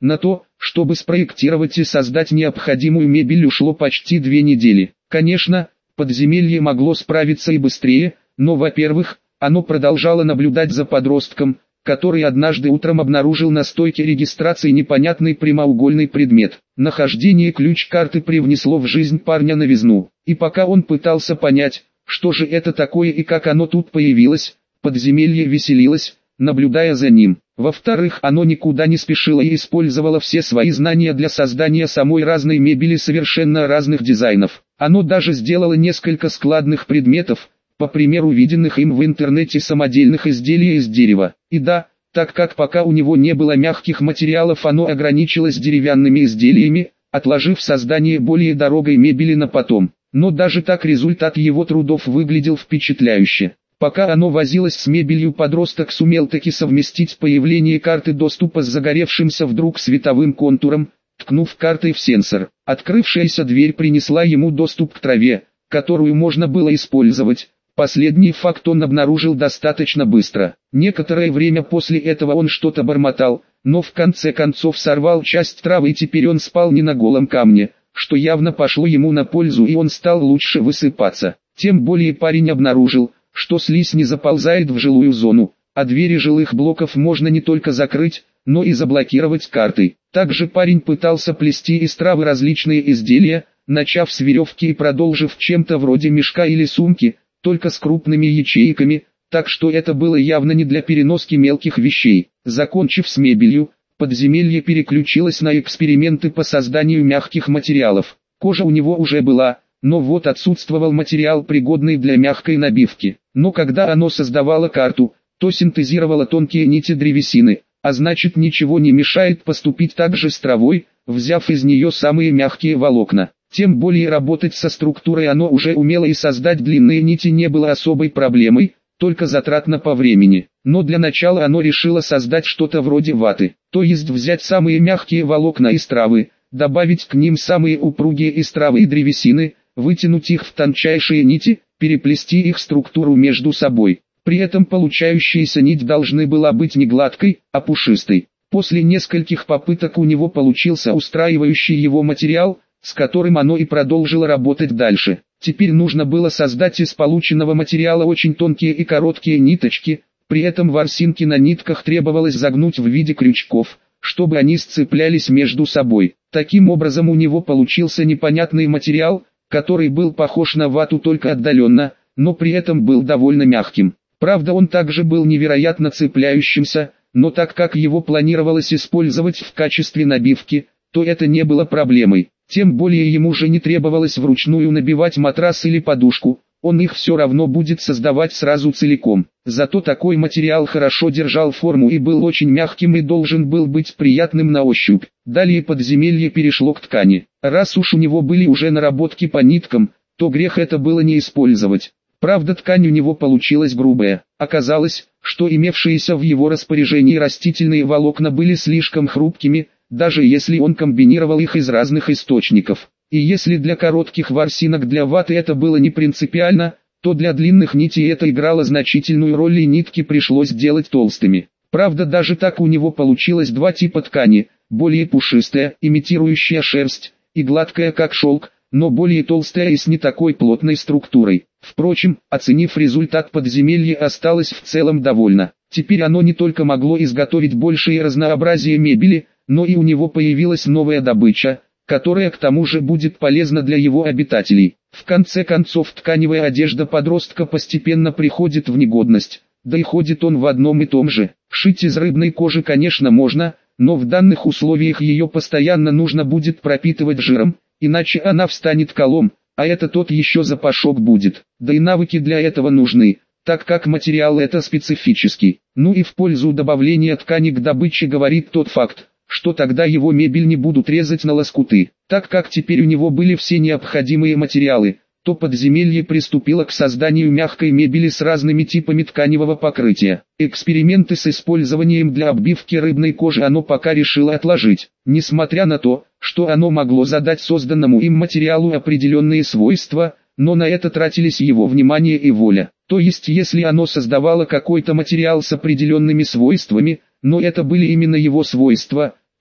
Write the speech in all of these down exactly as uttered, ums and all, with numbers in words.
На то, чтобы спроектировать и создать необходимую мебель, ушло почти две недели. Конечно, подземелье могло справиться и быстрее, но, во-первых, оно продолжало наблюдать за подростком, который однажды утром обнаружил на стойке регистрации непонятный прямоугольный предмет. Нахождение ключ-карты привнесло в жизнь парня новизну, и пока он пытался понять, что же это такое и как оно тут появилось, подземелье веселилось, наблюдая за ним. Во-вторых, оно никуда не спешило и использовало все свои знания для создания самой разной мебели совершенно разных дизайнов. Оно даже сделало несколько складных предметов, по примеру виденных им в интернете самодельных изделий из дерева. И да, так как пока у него не было мягких материалов, оно ограничилось деревянными изделиями, отложив создание более дорогой мебели на потом. Но даже так результат его трудов выглядел впечатляюще. Пока оно возилось с мебелью, подросток сумел таки совместить появление карты доступа с загоревшимся вдруг световым контуром, ткнув картой в сенсор. Открывшаяся дверь принесла ему доступ к траве, которую можно было использовать. Последний факт он обнаружил достаточно быстро. Некоторое время после этого он что-то бормотал, но в конце концов сорвал часть травы, и теперь он спал не на голом камне, что явно пошло ему на пользу, и он стал лучше высыпаться. Тем более парень обнаружил, что слизь не заползает в жилую зону, а двери жилых блоков можно не только закрыть, но и заблокировать картой. Также парень пытался плести из травы различные изделия, начав с веревки и продолжив чем-то вроде мешка или сумки, только с крупными ячейками, так что это было явно не для переноски мелких вещей. Закончив с мебелью, подземелье переключилось на эксперименты по созданию мягких материалов. Кожа у него уже была, но вот отсутствовал материал, пригодный для мягкой набивки. Но когда оно создавало карту, то синтезировало тонкие нити древесины, а значит ничего не мешает поступить так же с травой, взяв из нее самые мягкие волокна. Тем более работать со структурой оно уже умело, и создать длинные нити не было особой проблемой, только затратно по времени. Но для начала оно решило создать что-то вроде ваты, то есть взять самые мягкие волокна из травы, добавить к ним самые упругие из травы и древесины, вытянуть их в тончайшие нити, переплести их структуру между собой. При этом получающаяся нить должна была быть не гладкой, а пушистой. После нескольких попыток у него получился устраивающий его материал, с которым оно и продолжило работать дальше. Теперь нужно было создать из полученного материала очень тонкие и короткие ниточки, при этом ворсинки на нитках требовалось загнуть в виде крючков, чтобы они сцеплялись между собой. Таким образом у него получился непонятный материал, который был похож на вату только отдаленно, но при этом был довольно мягким. Правда, он также был невероятно цепляющимся, но так как его планировалось использовать в качестве набивки, то это не было проблемой. Тем более ему же не требовалось вручную набивать матрас или подушку, он их все равно будет создавать сразу целиком. Зато такой материал хорошо держал форму и был очень мягким и должен был быть приятным на ощупь. Далее подземелье перешло к ткани. Раз уж у него были уже наработки по ниткам, то грех это было не использовать. Правда, ткань у него получилась грубая. Оказалось, что имевшиеся в его распоряжении растительные волокна были слишком хрупкими, даже если он комбинировал их из разных источников. И если для коротких ворсинок для ваты это было не принципиально, то для длинных нитей это играло значительную роль, и нитки пришлось делать толстыми. Правда, даже так у него получилось два типа ткани: более пушистая, имитирующая шерсть, и гладкая как шелк, но более толстая и с не такой плотной структурой. Впрочем, оценив результат, подземелье осталось в целом довольно. Теперь оно не только могло изготовить большее разнообразие мебели, но и у него появилась новая добыча, которая к тому же будет полезна для его обитателей. В конце концов, тканевая одежда подростка постепенно приходит в негодность, да и ходит он в одном и том же. Шить из рыбной кожи, конечно, можно, но в данных условиях ее постоянно нужно будет пропитывать жиром, иначе она встанет колом, а это тот еще запашок будет. Да и навыки для этого нужны, так как материал это специфический. Ну и в пользу добавления ткани к добыче говорит тот факт, что тогда его мебель не будут резать на лоскуты. Так как теперь у него были все необходимые материалы, то подземелье приступило к созданию мягкой мебели с разными типами тканевого покрытия. Эксперименты с использованием для оббивки рыбной кожи оно пока решило отложить, несмотря на то, что оно могло задать созданному им материалу определенные свойства, но на это тратились его внимание и воля. То есть если оно создавало какой-то материал с определенными свойствами, но это были именно его свойства,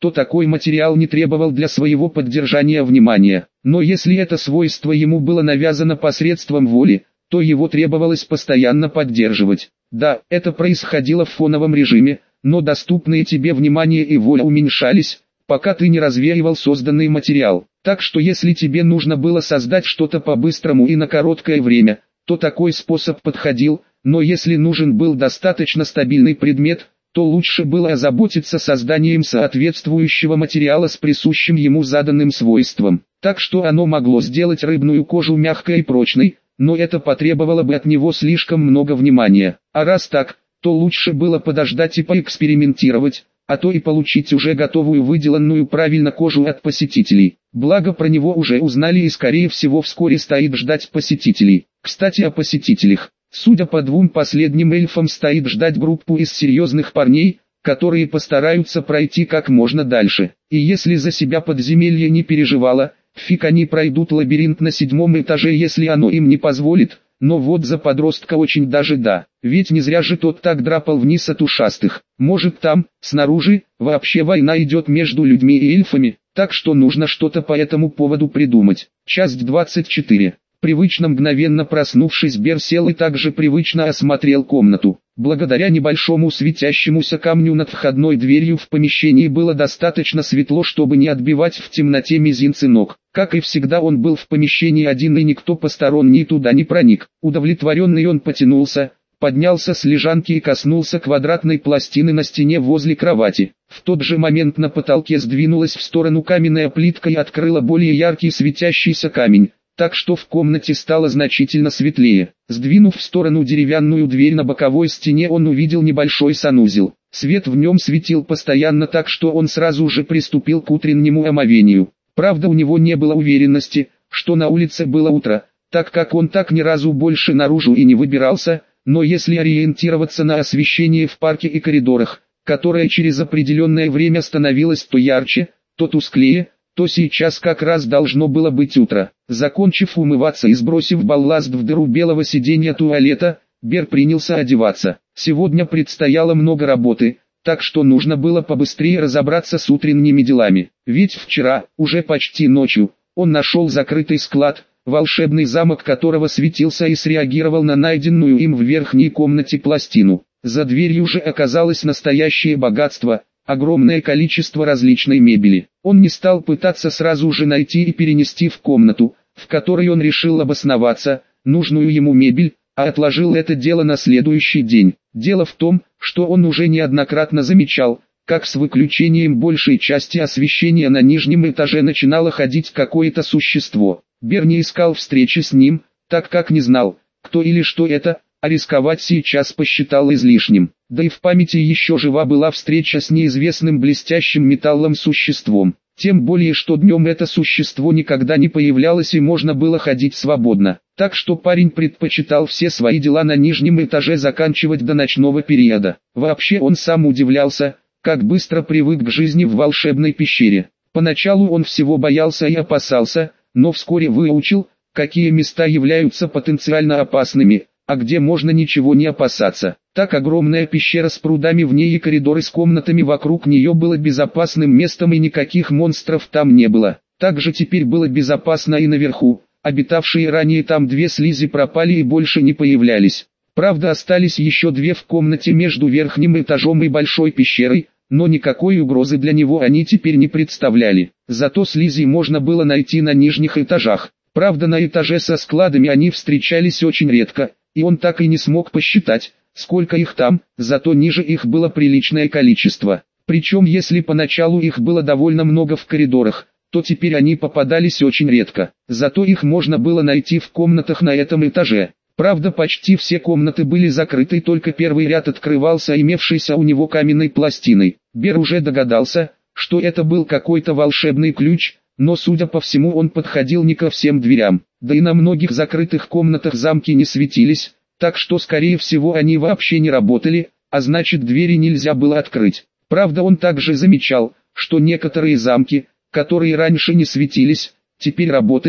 то такой материал не требовал для своего поддержания внимания. Но если это свойство ему было навязано посредством воли, то его требовалось постоянно поддерживать. Да, это происходило в фоновом режиме, но доступные тебе внимание и воля уменьшались, пока ты не развеивал созданный материал. Так что если тебе нужно было создать что-то по-быстрому и на короткое время, то такой способ подходил, но если нужен был достаточно стабильный предмет, то лучше было озаботиться созданием соответствующего материала с присущим ему заданным свойством. Так что оно могло сделать рыбную кожу мягкой и прочной, но это потребовало бы от него слишком много внимания. А раз так, то лучше было подождать и поэкспериментировать, а то и получить уже готовую выделанную правильно кожу от посетителей. Благо про него уже узнали и скорее всего вскоре стоит ждать посетителей. Кстати о посетителях. Судя по двум последним эльфам, стоит ждать группу из серьезных парней, которые постараются пройти как можно дальше. И если за себя подземелье не переживало, фиг они пройдут лабиринт на седьмом этаже, если оно им не позволит. Но вот за подростка очень даже да, ведь не зря же тот так драпал вниз от ушастых. Может там, снаружи, вообще война идет между людьми и эльфами, так что нужно что-то по этому поводу придумать. Часть двадцать четыре. Привычно мгновенно проснувшись, Бер сел и также привычно осмотрел комнату. Благодаря небольшому светящемуся камню над входной дверью в помещении было достаточно светло, чтобы не отбивать в темноте мизинцы ног. Как и всегда, он был в помещении один и никто посторонний туда не проник. Удовлетворенный он потянулся, поднялся с лежанки и коснулся квадратной пластины на стене возле кровати. В тот же момент на потолке сдвинулась в сторону каменная плитка и открыла более яркий светящийся камень, так что в комнате стало значительно светлее. Сдвинув в сторону деревянную дверь на боковой стене, он увидел небольшой санузел. Свет в нем светил постоянно, так что он сразу же приступил к утреннему омовению. Правда, у него не было уверенности, что на улице было утро, так как он так ни разу больше наружу и не выбирался, но если ориентироваться на освещение в парке и коридорах, которое через определенное время становилось то ярче, то тусклее, то сейчас как раз должно было быть утро. Закончив умываться и сбросив балласт в дыру белого сиденья туалета, Бер принялся одеваться. Сегодня предстояло много работы, так что нужно было побыстрее разобраться с утренними делами. Ведь вчера, уже почти ночью, он нашел закрытый склад, волшебный замок которого светился и среагировал на найденную им в верхней комнате пластину. За дверью же оказалось настоящее богатство. Огромное количество различной мебели. Он не стал пытаться сразу же найти и перенести в комнату, в которой он решил обосноваться, нужную ему мебель, а отложил это дело на следующий день. Дело в том, что он уже неоднократно замечал, как с выключением большей части освещения на нижнем этаже начинало ходить какое-то существо. Бер не искал встречи с ним, так как не знал, кто или что это, а рисковать сейчас посчитал излишним. Да и в памяти еще жива была встреча с неизвестным блестящим металлом существом. Тем более, что днем это существо никогда не появлялось и можно было ходить свободно. Так что парень предпочитал все свои дела на нижнем этаже заканчивать до ночного периода. Вообще он сам удивлялся, как быстро привык к жизни в волшебной пещере. Поначалу он всего боялся и опасался, но вскоре выучил, какие места являются потенциально опасными, а где можно ничего не опасаться. Так огромная пещера с прудами в ней и коридоры с комнатами вокруг нее было безопасным местом и никаких монстров там не было. Также теперь было безопасно и наверху, обитавшие ранее там две слизи пропали и больше не появлялись. Правда, остались еще две в комнате между верхним этажом и большой пещерой, но никакой угрозы для него они теперь не представляли. Зато слизи можно было найти на нижних этажах. Правда, на этаже со складами они встречались очень редко, и он так и не смог посчитать, сколько их там, зато ниже их было приличное количество. Причем если поначалу их было довольно много в коридорах, то теперь они попадались очень редко. Зато их можно было найти в комнатах на этом этаже. Правда, почти все комнаты были закрыты, только первый ряд открывался имевшейся у него каменной пластиной. Бер уже догадался, что это был какой-то волшебный ключ, но судя по всему он подходил не ко всем дверям. Да и на многих закрытых комнатах замки не светились, так что скорее всего они вообще не работали, а значит двери нельзя было открыть. Правда, он также замечал, что некоторые замки, которые раньше не светились, теперь работали,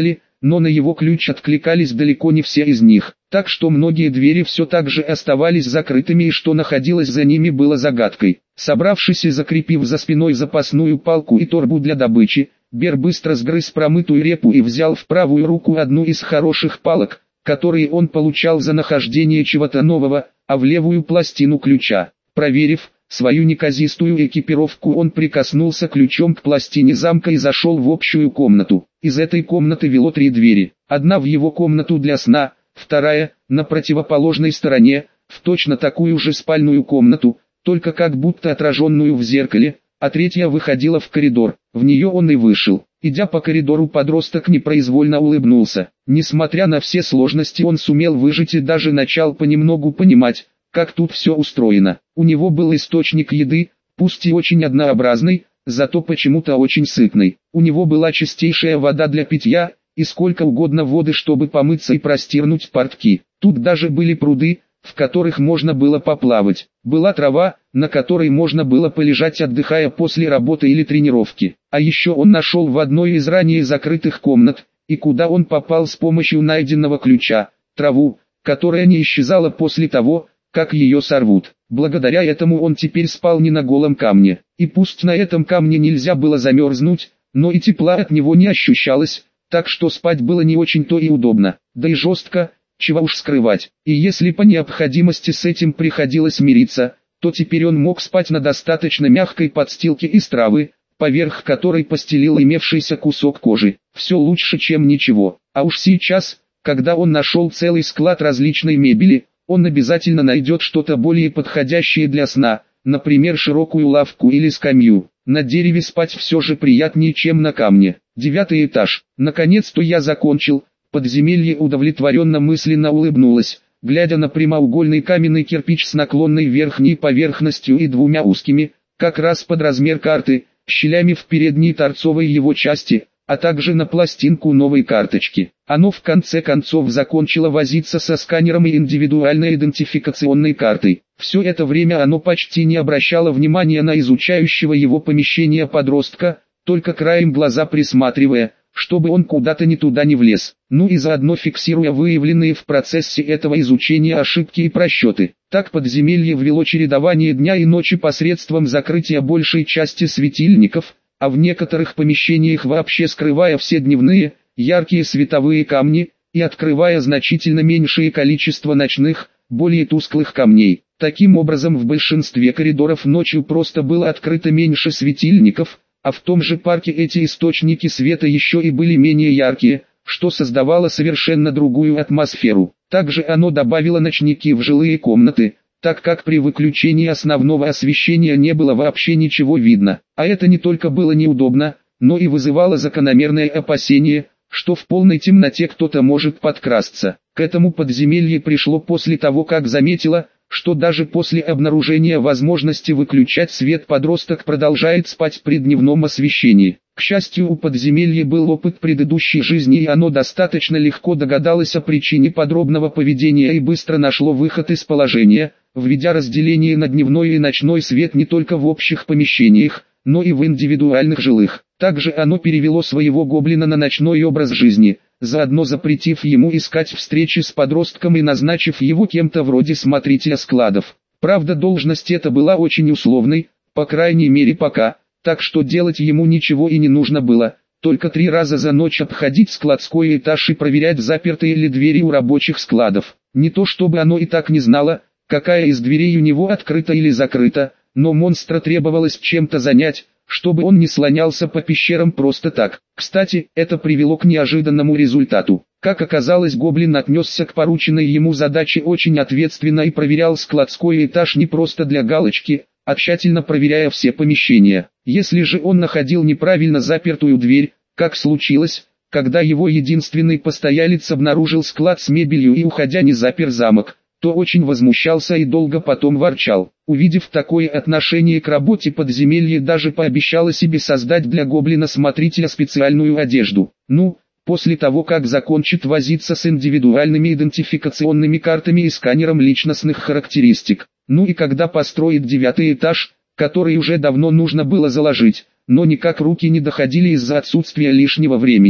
но на его ключ откликались далеко не все из них, так что многие двери все так же оставались закрытыми и что находилось за ними было загадкой. Собравшись и закрепив за спиной запасную палку и торбу для добычи, Бер быстро сгрыз промытую репу и взял в правую руку одну из хороших палок, которые он получал за нахождение чего-то нового, а в левую пластину ключа. Проверив свою неказистую экипировку, он прикоснулся ключом к пластине замка и зашел в общую комнату. Из этой комнаты вело три двери. Одна в его комнату для сна, вторая, на противоположной стороне, в точно такую же спальную комнату, только как будто отраженную в зеркале, а третья выходила в коридор. В нее он и вышел. Идя по коридору, подросток непроизвольно улыбнулся. Несмотря на все сложности, он сумел выжить и даже начал понемногу понимать, как тут все устроено. У него был источник еды, пусть и очень однообразный, зато почему-то очень сытный. У него была чистейшая вода для питья, и сколько угодно воды, чтобы помыться и простирнуть портки. Тут даже были пруды, в которых можно было поплавать. Была трава, на которой можно было полежать, отдыхая после работы или тренировки. А еще он нашел в одной из ранее закрытых комнат, и куда он попал с помощью найденного ключа, траву, которая не исчезала после того, как ее сорвут. Благодаря этому он теперь спал не на голом камне. И пусть на этом камне нельзя было замерзнуть, но и тепла от него не ощущалось, так что спать было не очень-то и удобно, да и жестко, чего уж скрывать. И если по необходимости с этим приходилось мириться, то теперь он мог спать на достаточно мягкой подстилке из травы, поверх которой постелил имевшийся кусок кожи. Все лучше, чем ничего. А уж сейчас, когда он нашел целый склад различной мебели, он обязательно найдет что-то более подходящее для сна, например широкую лавку или скамью. На дереве спать все же приятнее, чем на камне. Девятый этаж. Наконец-то я закончил. Подземелье удовлетворенно мысленно улыбнулось, глядя на прямоугольный каменный кирпич с наклонной верхней поверхностью и двумя узкими, как раз под размер карты, щелями в передней торцовой его части, а также на пластинку новой карточки. Оно в конце концов закончило возиться со сканером и индивидуальной идентификационной картой. Все это время оно почти не обращало внимания на изучающего его помещение подростка, только краем глаза присматривая, чтобы он куда-то не туда не влез, ну и заодно фиксируя выявленные в процессе этого изучения ошибки и просчеты. Так подземелье ввело чередование дня и ночи посредством закрытия большей части светильников, а в некоторых помещениях вообще скрывая все дневные, яркие световые камни, и открывая значительно меньшее количество ночных, более тусклых камней. Таким образом, в большинстве коридоров ночью просто было открыто меньше светильников, а в том же парке эти источники света еще и были менее яркие, что создавало совершенно другую атмосферу. Также оно добавило ночники в жилые комнаты, так как при выключении основного освещения не было вообще ничего видно. А это не только было неудобно, но и вызывало закономерное опасение, что в полной темноте кто-то может подкрасться. К этому подземелье пришло после того, как заметило, что даже после обнаружения возможности выключать свет подросток продолжает спать при дневном освещении. К счастью, у подземелья был опыт предыдущей жизни, и оно достаточно легко догадалось о причине подробного поведения и быстро нашло выход из положения, введя разделение на дневной и ночной свет не только в общих помещениях, но и в индивидуальных жилых. Также оно перевело своего гоблина на ночной образ жизни, заодно запретив ему искать встречи с подростком и назначив его кем-то вроде смотрителя складов. Правда, должность эта была очень условной, по крайней мере пока, так что делать ему ничего и не нужно было, только три раза за ночь обходить складской этаж и проверять, запертые ли двери у рабочих складов. Не то чтобы оно и так не знало, какая из дверей у него открыта или закрыта, но монстра требовалось чем-то занять, чтобы он не слонялся по пещерам просто так. Кстати, это привело к неожиданному результату. Как оказалось, гоблин отнесся к порученной ему задаче очень ответственно и проверял складской этаж не просто для галочки, а тщательно проверяя все помещения. Если же он находил неправильно запертую дверь, как случилось, когда его единственный постоялец обнаружил склад с мебелью и уходя не запер замок, то очень возмущался и долго потом ворчал. Увидев такое отношение к работе, подземелье даже пообещало себе создать для гоблина-смотрителя специальную одежду. Ну, после того как закончит возиться с индивидуальными идентификационными картами и сканером личностных характеристик. Ну и когда построит девятый этаж, который уже давно нужно было заложить, но никак руки не доходили из-за отсутствия лишнего времени.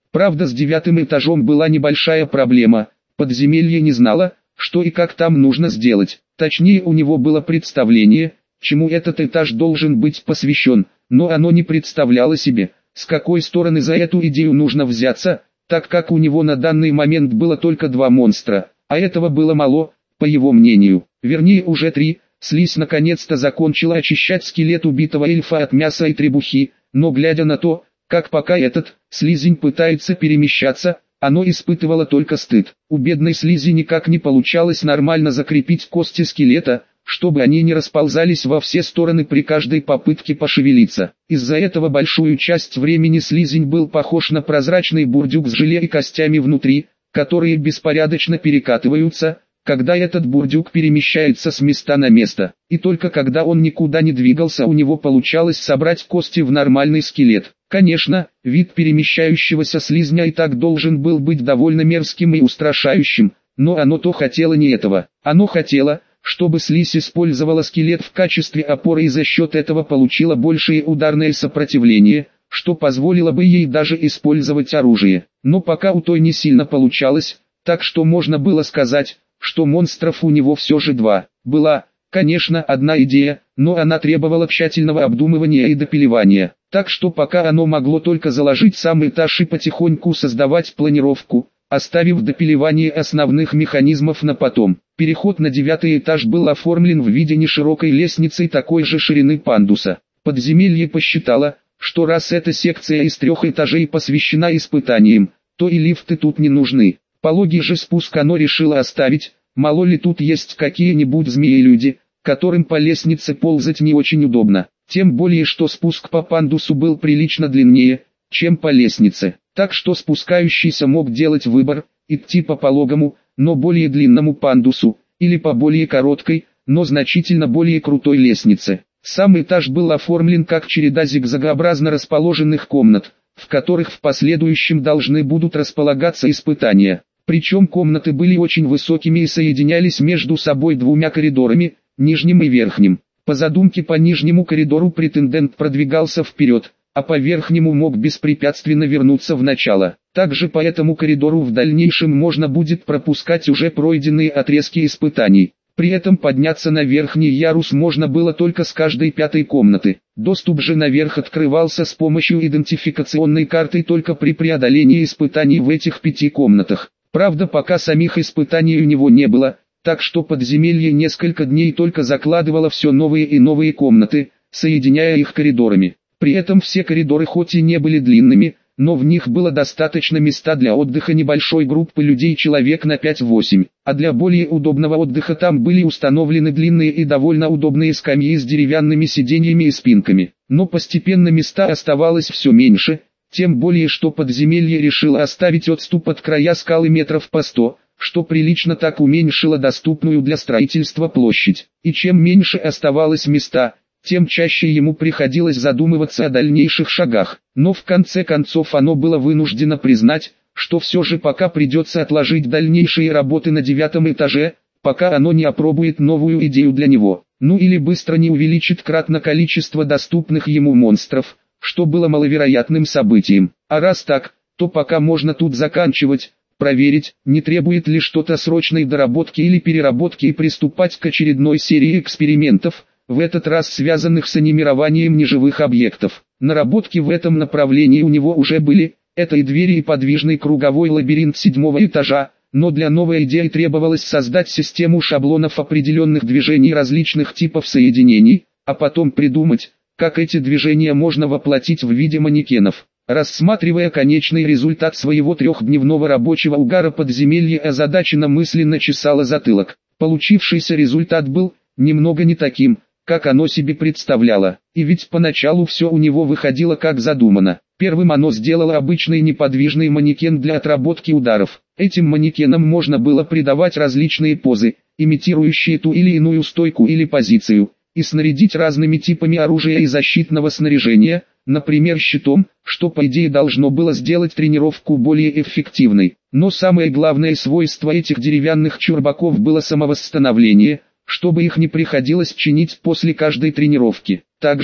Правда, с девятым этажом была небольшая проблема. Подземелье не знало, что и как там нужно сделать. Точнее, у него было представление, чему этот этаж должен быть посвящен, но оно не представляло себе, с какой стороны за эту идею нужно взяться, так как у него на данный момент было только два монстра, а этого было мало, по его мнению. Вернее, уже три. Слизь наконец-то закончила очищать скелет убитого эльфа от мяса и требухи, но глядя на то, как пока этот слизень пытается перемещаться, оно испытывало только стыд. У бедной слизи никак не получалось нормально закрепить кости скелета, чтобы они не расползались во все стороны при каждой попытке пошевелиться. Из-за этого большую часть времени слизень был похож на прозрачный бурдюк с желе и костями внутри, которые беспорядочно перекатываются, когда этот бурдюк перемещается с места на место. И только когда он никуда не двигался, у него получалось собрать кости в нормальный скелет. Конечно, вид перемещающегося слизня и так должен был быть довольно мерзким и устрашающим, но оно то хотело не этого. Оно хотело, чтобы слизь использовала скелет в качестве опоры и за счет этого получила большее ударное сопротивление, что позволило бы ей даже использовать оружие. Но пока у той не сильно получалось, так что можно было сказать, что монстров у него все же два. Была, конечно, одна идея, но она требовала тщательного обдумывания и допиливания. Так что пока оно могло только заложить сам этаж и потихоньку создавать планировку, оставив допиливание основных механизмов на потом. Переход на девятый этаж был оформлен в виде неширокой лестницы такой же ширины пандуса. Подземелье посчитало, что раз эта секция из трех этажей посвящена испытаниям, то и лифты тут не нужны. Пологий же спуск оно решило оставить, мало ли тут есть какие-нибудь змеи-люди, которым по лестнице ползать не очень удобно. Тем более, что спуск по пандусу был прилично длиннее, чем по лестнице. Так что спускающийся мог делать выбор, идти по пологому, но более длинному пандусу, или по более короткой, но значительно более крутой лестнице. Сам этаж был оформлен как череда зигзагообразно расположенных комнат, в которых в последующем должны будут располагаться испытания. Причем комнаты были очень высокими и соединялись между собой двумя коридорами, нижним и верхним. По задумке по нижнему коридору претендент продвигался вперед, а по верхнему мог беспрепятственно вернуться в начало. Также по этому коридору в дальнейшем можно будет пропускать уже пройденные отрезки испытаний. При этом подняться на верхний ярус можно было только с каждой пятой комнаты. Доступ же наверх открывался с помощью идентификационной карты только при преодолении испытаний в этих пяти комнатах. Правда, пока самих испытаний у него не было, так что подземелье несколько дней только закладывало все новые и новые комнаты, соединяя их коридорами. При этом все коридоры хоть и не были длинными, но в них было достаточно места для отдыха небольшой группы людей человек на пять-восемь, а для более удобного отдыха там были установлены длинные и довольно удобные скамьи с деревянными сиденьями и спинками. Но постепенно места оставалось все меньше, тем более что подземелье решило оставить отступ от края скалы метров по сто, что прилично так уменьшило доступную для строительства площадь. И чем меньше оставалось места, тем чаще ему приходилось задумываться о дальнейших шагах. Но в конце концов оно было вынуждено признать, что все же пока придется отложить дальнейшие работы на девятом этаже, пока оно не опробует новую идею для него. Ну или быстро не увеличит кратно количество доступных ему монстров, что было маловероятным событием. А раз так, то пока можно тут заканчивать, проверить, не требует ли что-то срочной доработки или переработки и приступать к очередной серии экспериментов, в этот раз связанных с анимированием неживых объектов. Наработки в этом направлении у него уже были, это и двери и подвижный круговой лабиринт седьмого этажа, но для новой идеи требовалось создать систему шаблонов определенных движений различных типов соединений, а потом придумать, как эти движения можно воплотить в виде манекенов. Рассматривая конечный результат своего трехдневного рабочего угара, подземелье озадаченно мысленно чесало затылок. Получившийся результат был немного не таким, как оно себе представляло. И ведь поначалу все у него выходило как задумано. Первым оно сделало обычный неподвижный манекен для отработки ударов. Этим манекенам можно было придавать различные позы, имитирующие ту или иную стойку или позицию, и снарядить разными типами оружия и защитного снаряжения, например щитом, что по идее должно было сделать тренировку более эффективной. Но самое главное свойство этих деревянных чурбаков было самовосстановление, чтобы их не приходилось чинить после каждой тренировки. Также,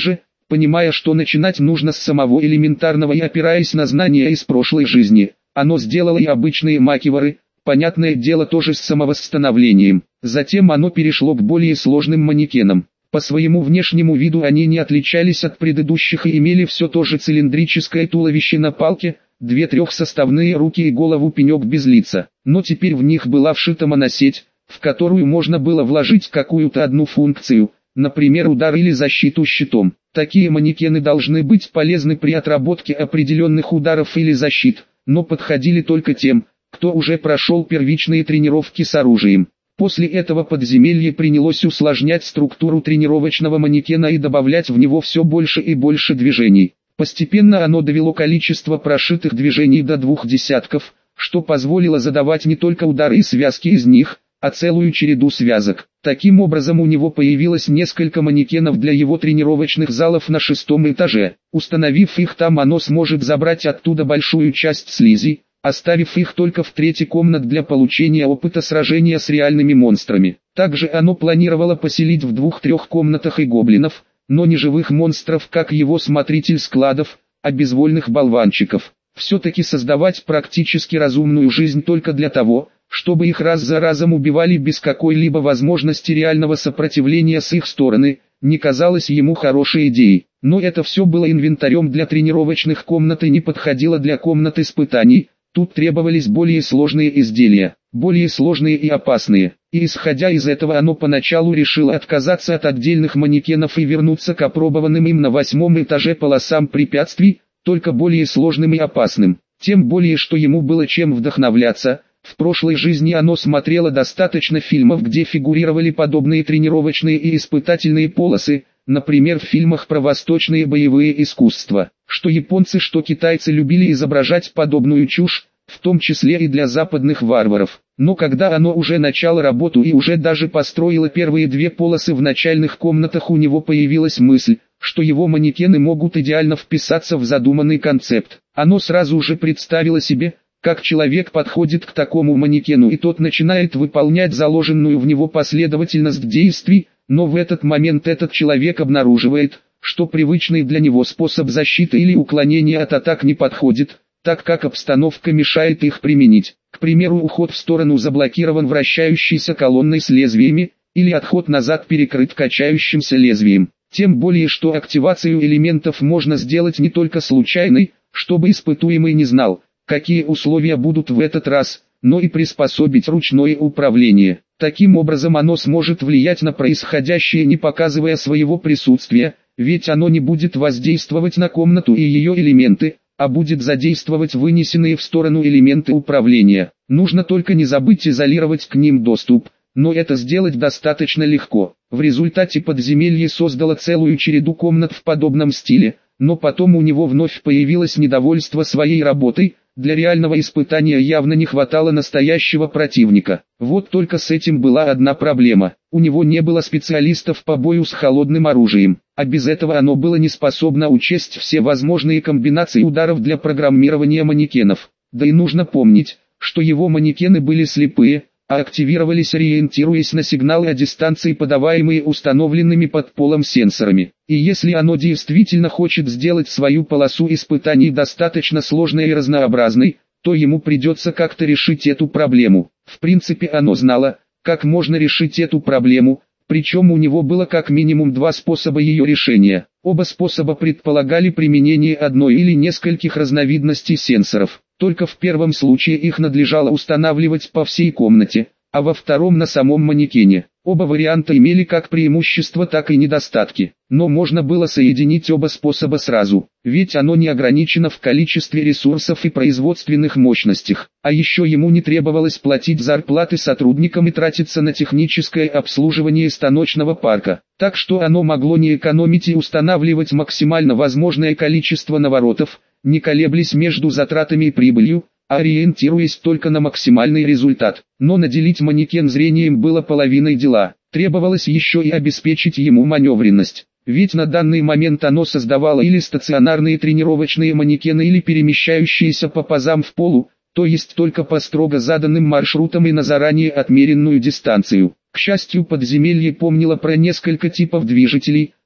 понимая, что начинать нужно с самого элементарного и опираясь на знания из прошлой жизни. Оно сделало и обычные макеворы, понятное дело тоже с самовосстановлением. Затем оно перешло к более сложным манекенам. По своему внешнему виду они не отличались от предыдущих и имели все то же цилиндрическое туловище на палке, две трехсоставные руки и голову пенек без лица. Но теперь в них была вшита моносеть, в которую можно было вложить какую-то одну функцию, например удар или защиту щитом. Такие манекены должны быть полезны при отработке определенных ударов или защит, но подходили только тем, кто уже прошел первичные тренировки с оружием. После этого подземелье принялось усложнять структуру тренировочного манекена и добавлять в него все больше и больше движений. Постепенно оно довело количество прошитых движений до двух десятков, что позволило задавать не только удары и связки из них, а целую череду связок. Таким образом у него появилось несколько манекенов для его тренировочных залов на шестом этаже. Установив их там, оно сможет забрать оттуда большую часть слизи, оставив их только в трети комнат для получения опыта сражения с реальными монстрами. Также оно планировало поселить в двух-трех комнатах и гоблинов, но не живых монстров, как его смотритель складов, а безвольных болванчиков. Все-таки создавать практически разумную жизнь только для того, чтобы их раз за разом убивали без какой-либо возможности реального сопротивления с их стороны, не казалось ему хорошей идеей. Но это все было инвентарем для тренировочных комнат и не подходило для комнат испытаний. Тут требовались более сложные изделия, более сложные и опасные. И исходя из этого оно поначалу решило отказаться от отдельных манекенов и вернуться к опробованным им на восьмом этаже полосам препятствий, только более сложным и опасным. Тем более, что ему было чем вдохновляться. В прошлой жизни оно смотрело достаточно фильмов, где фигурировали подобные тренировочные и испытательные полосы, например в фильмах про восточные боевые искусства. Что японцы, что китайцы любили изображать подобную чушь, в том числе и для западных варваров. Но когда оно уже начало работу и уже даже построило первые две полосы в начальных комнатах, у него появилась мысль, что его манекены могут идеально вписаться в задуманный концепт. Оно сразу же представило себе, как человек подходит к такому манекену и тот начинает выполнять заложенную в него последовательность действий, но в этот момент этот человек обнаруживает, что привычный для него способ защиты или уклонения от атак не подходит, так как обстановка мешает их применить. К примеру, уход в сторону заблокирован вращающейся колонной с лезвиями, или отход назад перекрыт качающимся лезвием. Тем более, что активацию элементов можно сделать не только случайной, чтобы испытуемый не знал, какие условия будут в этот раз, но и приспособить ручное управление. Таким образом оно сможет влиять на происходящее, не показывая своего присутствия, ведь оно не будет воздействовать на комнату и ее элементы, а будет задействовать вынесенные в сторону элементы управления. Нужно только не забыть изолировать к ним доступ, но это сделать достаточно легко. В результате подземелье создало целую череду комнат в подобном стиле, но потом у него вновь появилось недовольство своей работой. Для реального испытания явно не хватало настоящего противника. Вот только с этим была одна проблема. У него не было специалистов по бою с холодным оружием, а без этого оно было не способно учесть все возможные комбинации ударов для программирования манекенов. Да и нужно помнить, что его манекены были слепые, а активировались, ориентируясь на сигналы о дистанции, подаваемые установленными под полом сенсорами. И если оно действительно хочет сделать свою полосу испытаний достаточно сложной и разнообразной, то ему придется как-то решить эту проблему. В принципе, оно знало, как можно решить эту проблему, причем у него было как минимум два способа ее решения. Оба способа предполагали применение одной или нескольких разновидностей сенсоров. Только в первом случае их надлежало устанавливать по всей комнате, а во втором на самом манекене. Оба варианта имели как преимущества, так и недостатки. Но можно было соединить оба способа сразу, ведь оно не ограничено в количестве ресурсов и производственных мощностях. А еще ему не требовалось платить зарплаты сотрудникам и тратиться на техническое обслуживание станочного парка. Так что оно могло не экономить и устанавливать максимально возможное количество наворотов, не колеблясь между затратами и прибылью, а ориентируясь только на максимальный результат. Но наделить манекен зрением было половиной дела. Требовалось еще и обеспечить ему маневренность. Ведь на данный момент оно создавало или стационарные тренировочные манекены, или перемещающиеся по пазам в полу, то есть только по строго заданным маршрутам и на заранее отмеренную дистанцию. К счастью, подземелье помнило про несколько типов движителей,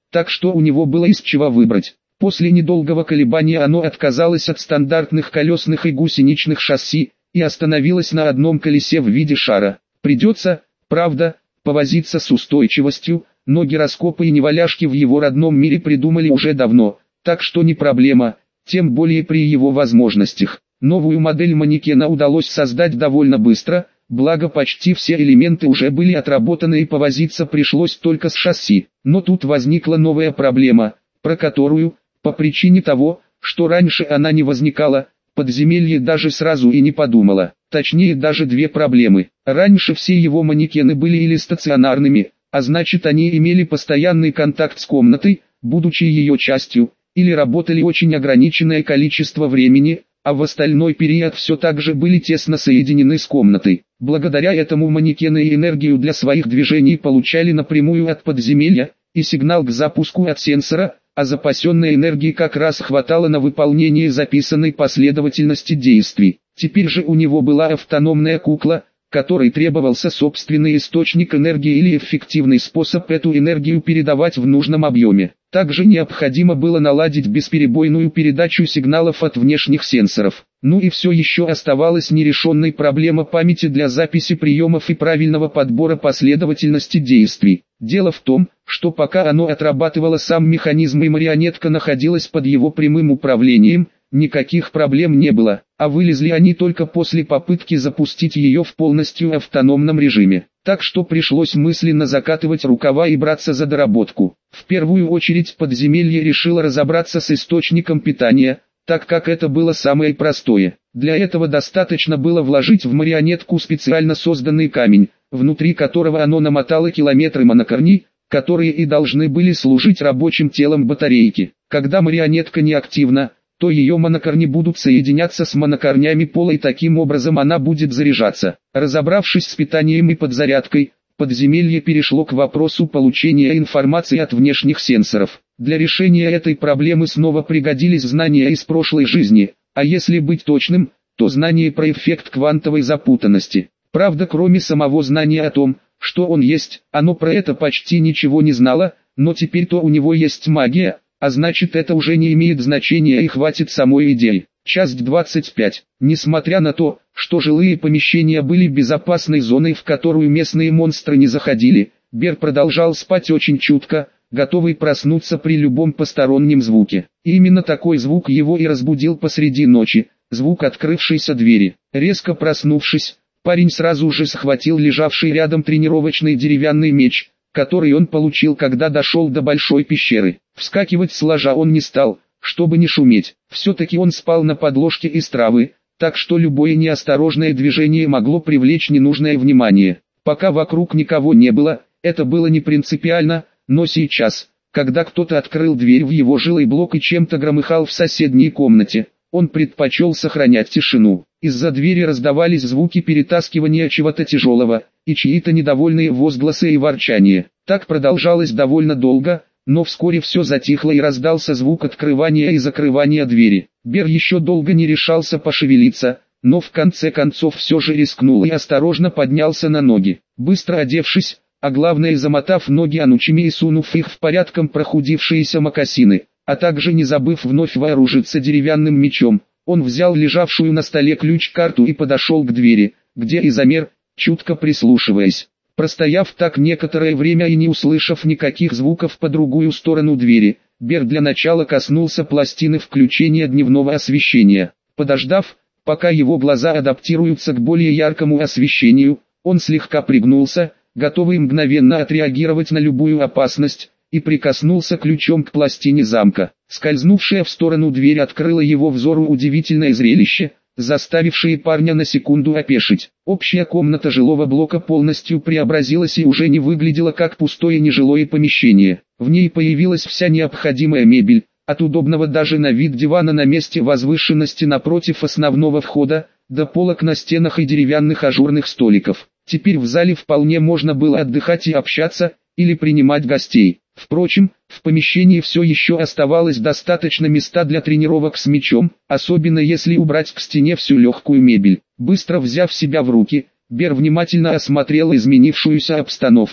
так что у него было из чего выбрать. После недолгого колебания оно отказалось от стандартных колесных и гусеничных шасси, и остановилось на одном колесе в виде шара. Придется, правда, повозиться с устойчивостью, но гироскопы и неваляшки в его родном мире придумали уже давно, так что не проблема, тем более при его возможностях. Новую модель манекена удалось создать довольно быстро, благо почти все элементы уже были отработаны и повозиться пришлось только с шасси. Но тут возникла новая проблема, про которую, по причине того, что раньше она не возникала, подземелье даже сразу и не подумала. Точнее даже две проблемы. Раньше все его манекены были или стационарными, а значит они имели постоянный контакт с комнатой, будучи ее частью, или работали очень ограниченное количество времени, а в остальной период все так же были тесно соединены с комнатой. Благодаря этому манекены и энергию для своих движений получали напрямую от подземелья, и сигнал к запуску от сенсора, а запасенной энергии как раз хватало на выполнение записанной последовательности действий. Теперь же у него была автономная кукла, которой требовался собственный источник энергии или эффективный способ эту энергию передавать в нужном объеме. Также необходимо было наладить бесперебойную передачу сигналов от внешних сенсоров. Ну и все еще оставалась нерешенной проблема памяти для записи приемов и правильного подбора последовательности действий. Дело в том, что пока оно отрабатывало сам механизм и марионетка находилась под его прямым управлением, никаких проблем не было, а вылезли они только после попытки запустить ее в полностью автономном режиме. Так что пришлось мысленно закатывать рукава и браться за доработку. В первую очередь подземелье решило разобраться с источником питания, так как это было самое простое. Для этого достаточно было вложить в марионетку специально созданный камень, внутри которого оно намотало километры монокорней, которые и должны были служить рабочим телом батарейки. Когда марионетка не активна, то ее монокорни будут соединяться с монокорнями пола и таким образом она будет заряжаться. Разобравшись с питанием и подзарядкой, подземелье перешло к вопросу получения информации от внешних сенсоров. Для решения этой проблемы снова пригодились знания из прошлой жизни, а если быть точным, то знания про эффект квантовой запутанности. Правда, кроме самого знания о том, что он есть, оно про это почти ничего не знало, но теперь-то у него есть магия, а значит это уже не имеет значения и хватит самой идеи. Часть двадцать пять. Несмотря на то, что жилые помещения были безопасной зоной, в которую местные монстры не заходили, Бер продолжал спать очень чутко, готовый проснуться при любом постороннем звуке. И именно такой звук его и разбудил посреди ночи, звук открывшейся двери. Резко проснувшись, парень сразу же схватил лежавший рядом тренировочный деревянный меч, который он получил, когда дошел до большой пещеры. Вскакивать с ложа он не стал, чтобы не шуметь. Все-таки он спал на подложке из травы, так что любое неосторожное движение могло привлечь ненужное внимание. Пока вокруг никого не было, это было не принципиально, но сейчас, когда кто-то открыл дверь в его жилой блок и чем-то громыхал в соседней комнате, он предпочел сохранять тишину. Из-за двери раздавались звуки перетаскивания чего-то тяжелого, и чьи-то недовольные возгласы и ворчание. Так продолжалось довольно долго, но вскоре все затихло и раздался звук открывания и закрывания двери. Бер еще долго не решался пошевелиться, но в конце концов все же рискнул и осторожно поднялся на ноги. Быстро одевшись, а главное замотав ноги анучами и сунув их в порядком прохудившиеся мокасины, а также не забыв вновь вооружиться деревянным мечом, он взял лежавшую на столе ключ-карту и подошел к двери, где и замер, чутко прислушиваясь. Простояв так некоторое время и не услышав никаких звуков по другую сторону двери, Бер для начала коснулся пластины включения дневного освещения. Подождав, пока его глаза адаптируются к более яркому освещению, он слегка пригнулся, готовый мгновенно отреагировать на любую опасность, и прикоснулся ключом к пластине замка. Скользнувшая в сторону дверь открыла его взору удивительное зрелище, заставившее парня на секунду опешить. Общая комната жилого блока полностью преобразилась и уже не выглядела как пустое нежилое помещение. В ней появилась вся необходимая мебель, от удобного даже на вид дивана на месте возвышенности напротив основного входа, до полок на стенах и деревянных ажурных столиков. Теперь в зале вполне можно было отдыхать и общаться, или принимать гостей. Впрочем, в помещении все еще оставалось достаточно места для тренировок с мячом, особенно если убрать к стене всю легкую мебель. Быстро взяв себя в руки, Бер внимательно осмотрел изменившуюся обстановку,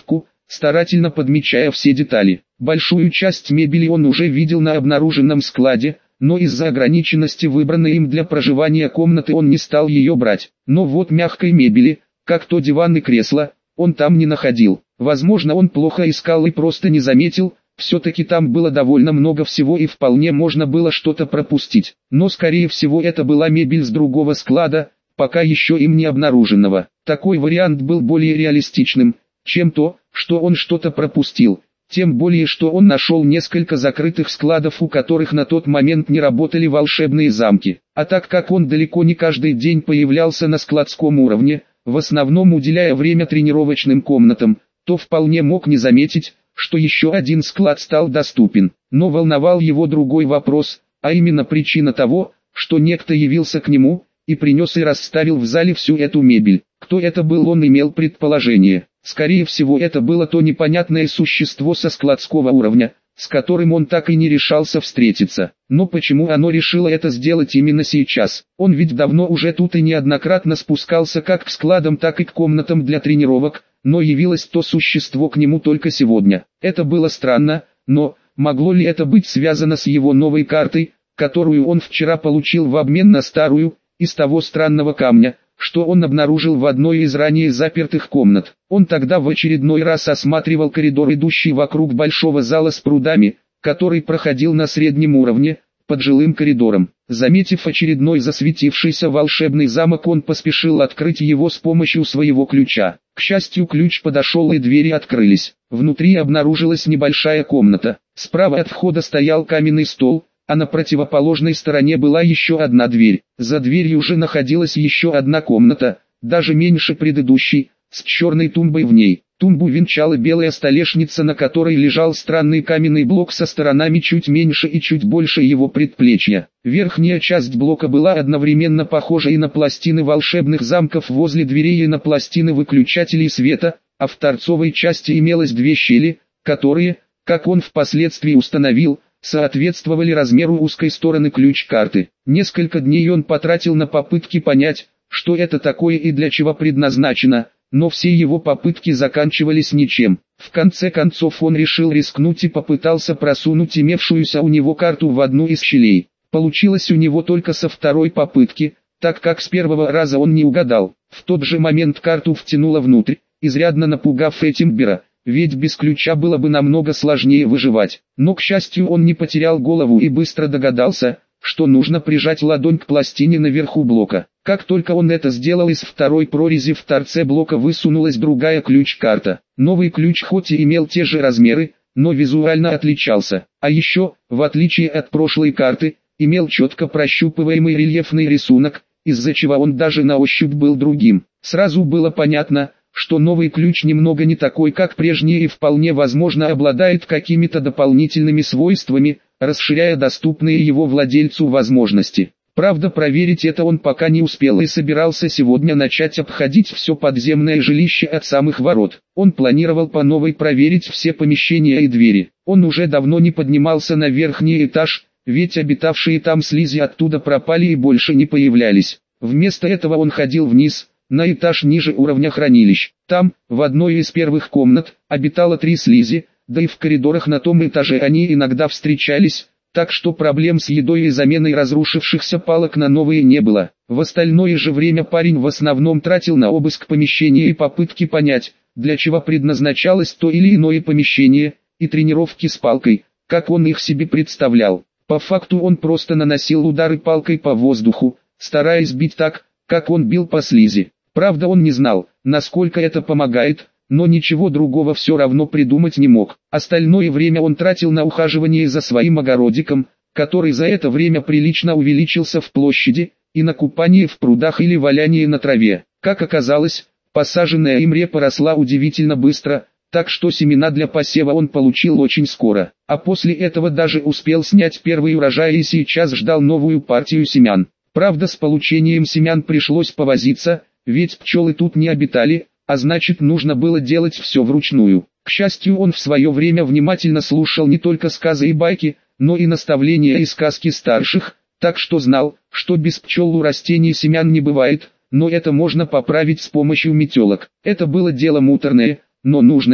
старательно подмечая все детали. Большую часть мебели он уже видел на обнаруженном складе, но из-за ограниченности выбранной им для проживания комнаты он не стал ее брать. Но вот мягкой мебели, как то диван и кресло, он там не находил. Возможно, он плохо искал и просто не заметил, все-таки там было довольно много всего и вполне можно было что-то пропустить. Но скорее всего это была мебель с другого склада, пока еще им не обнаруженного. Такой вариант был более реалистичным, чем то, что он что-то пропустил. Тем более, что он нашел несколько закрытых складов, у которых на тот момент не работали волшебные замки. А так как он далеко не каждый день появлялся на складском уровне, в основном уделяя время тренировочным комнатам, то вполне мог не заметить, что еще один склад стал доступен. Но волновал его другой вопрос, а именно причина того, что некто явился к нему и принес и расставил в зале всю эту мебель. Кто это был, он имел предположение. Скорее всего, это было то непонятное существо со складского уровня, с которым он так и не решался встретиться. Но почему оно решило это сделать именно сейчас? Он ведь давно уже тут и неоднократно спускался как к складам, так и к комнатам для тренировок, но явилось то существо к нему только сегодня. Это было странно, но могло ли это быть связано с его новой картой, которую он вчера получил в обмен на старую, из того странного камня, что он обнаружил в одной из ранее запертых комнат? Он тогда в очередной раз осматривал коридор, идущий вокруг большого зала с прудами, который проходил на среднем уровне, под жилым коридором. Заметив очередной засветившийся волшебный замок, он поспешил открыть его с помощью своего ключа. К счастью, ключ подошел и двери открылись. Внутри обнаружилась небольшая комната. Справа от входа стоял каменный стол, а на противоположной стороне была еще одна дверь. За дверью уже находилась еще одна комната, даже меньше предыдущей, с черной тумбой в ней. Тумбу венчала белая столешница, на которой лежал странный каменный блок со сторонами чуть меньше и чуть больше его предплечья. Верхняя часть блока была одновременно похожа и на пластины волшебных замков возле дверей, и на пластины выключателей света, а в торцовой части имелось две щели, которые, как он впоследствии установил, соответствовали размеру узкой стороны ключ-карты. Несколько дней он потратил на попытки понять, что это такое и для чего предназначено, но все его попытки заканчивались ничем. В конце концов он решил рискнуть и попытался просунуть имевшуюся у него карту в одну из щелей. Получилось у него только со второй попытки, так как с первого раза он не угадал. В тот же момент карту втянуло внутрь, изрядно напугав Этимбера, ведь без ключа было бы намного сложнее выживать. Но, к счастью, он не потерял голову и быстро догадался, что нужно прижать ладонь к пластине наверху блока. Как только он это сделал, из второй прорези в торце блока высунулась другая ключ-карта. Новый ключ хоть и имел те же размеры, но визуально отличался. А еще, в отличие от прошлой карты, имел четко прощупываемый рельефный рисунок, из-за чего он даже на ощупь был другим. Сразу было понятно, что новый ключ немного не такой, как прежний, и вполне возможно обладает какими-то дополнительными свойствами, расширяя доступные его владельцу возможности. Правда, проверить это он пока не успел и собирался сегодня начать обходить все подземное жилище от самых ворот. Он планировал по новой проверить все помещения и двери. Он уже давно не поднимался на верхний этаж, ведь обитавшие там слизи оттуда пропали и больше не появлялись. Вместо этого он ходил вниз, на этаж ниже уровня хранилищ. Там, в одной из первых комнат, обитало три слизи, да и в коридорах на том этаже они иногда встречались, так что проблем с едой и заменой разрушившихся палок на новые не было. В остальное же время парень в основном тратил на обыск помещения и попытки понять, для чего предназначалось то или иное помещение, и тренировки с палкой, как он их себе представлял. По факту он просто наносил удары палкой по воздуху, стараясь бить так, как он бил по слизи. Правда, он не знал, насколько это помогает, но ничего другого все равно придумать не мог. Остальное время он тратил на ухаживание за своим огородиком, который за это время прилично увеличился в площади, и на купание в прудах или валяние на траве. Как оказалось, посаженная им репа росла удивительно быстро, так что семена для посева он получил очень скоро. А после этого даже успел снять первый урожай и сейчас ждал новую партию семян. Правда, с получением семян пришлось повозиться, ведь пчелы тут не обитали, а значит нужно было делать все вручную. К счастью, он в свое время внимательно слушал не только сказы и байки, но и наставления и сказки старших, так что знал, что без пчел у растений семян не бывает, но это можно поправить с помощью метелок. Это было дело муторное, но нужное,